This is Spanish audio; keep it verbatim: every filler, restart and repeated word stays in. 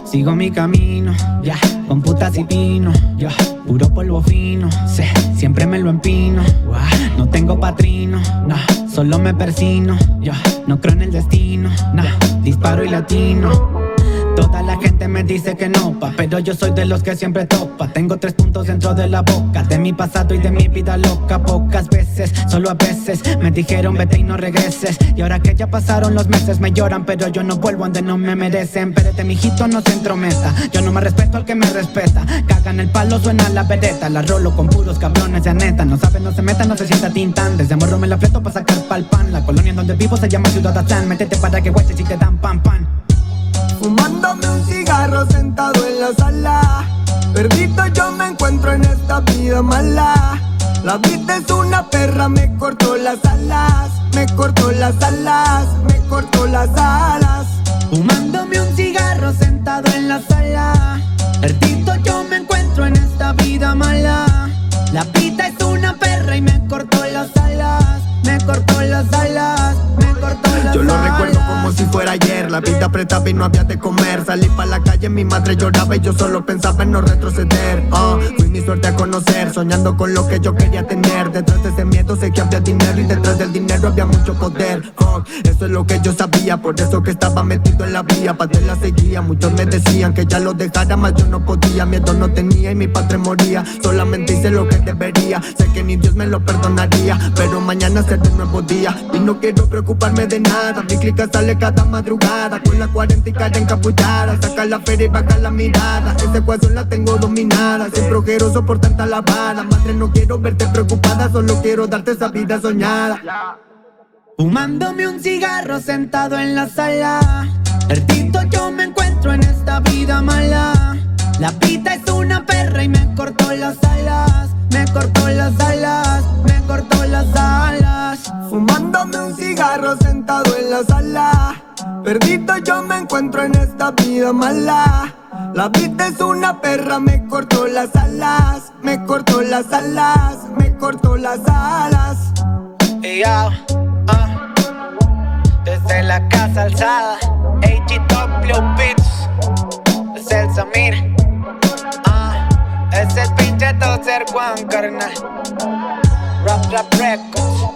sigo mi camino, ya, yeah. Con putas y vino, ya, yeah. Puro polvo fino, sí, siempre me lo empino, wow. No tengo patrino, nah, solo me persino, ya, yeah. No creo en el destino, nah, disparo y latino. Toda la gente me dice que no, pa, pero yo soy de los que siempre topa. Tengo tres puntos dentro de la boca, de mi pasado y de mi vida loca. Pocas veces, solo a veces, me dijeron vete y no regreses. Y ahora que ya pasaron los meses me lloran, pero yo no vuelvo donde no me merecen. Espérate mijito, no se entrometa, yo no me respeto al que me respeta. Cagan el palo, suena la vereta, la rolo con puros cabrones de neta. No sabe, no se meta, no se sienta tintan. Desde morro me la fleto pa' sacar pa'l pan. La colonia en donde vivo se llama Ciudad Atlán. Métete para que guaches y te dan pan pan. Fumándome un cigarro sentado en la sala. Perdido yo me encuentro en esta vida mala. La vida es una perra, me cortó las alas. Me cortó las alas, me cortó las alas. Fumándome un cigarro sentado en la sala. Perdido yo me encuentro en esta vida mala. La vida es una perra y me cortó las alas. Me cortó las alas, me cortó las alas. Yo lo recuerdo como si fuera ayer. La vida apretaba y no había de comer. Salí pa' la calle, mi madre lloraba y yo solo pensaba en no retroceder. uh, Fui mi suerte a conocer, soñando con lo que yo quería tener. Detrás de ese miedo sé que había dinero y detrás del dinero había mucho poder. uh, Eso es lo que yo sabía, por eso que estaba metido en la vía. Padre la seguía, muchos me decían que ya lo dejara, mas yo no podía. Miedo no tenía y mi padre moría. Solamente hice lo que debería. Sé que ni Dios me lo perdonaría, pero mañana será un nuevo día y no quiero preocuparme de nada. Mi clica sale cada madrugada con la cuarenta y cara encapullada. Saca la feria y baja la mirada. Esa ecuación la tengo dominada. Siempre ojeroso por tanta lavada. Madre, no quiero verte preocupada, solo quiero darte esa vida soñada. Fumándome un cigarro sentado en la sala. Perdido yo me encuentro en esta vida mala. La vida es una perra y me cortó las alas. Me cortó las alas, me cortó las alas. Fumándome un cigarro sentado en la sala. Perdido yo me encuentro en esta vida mala. La vida es una perra, me cortó las alas. Me cortó las alas, me cortó las alas. Y yo, uh, desde la casa alzada, H G W Beats, es el Samir. Es el pinche Tozer Juan, carnal. Rap Rap Records.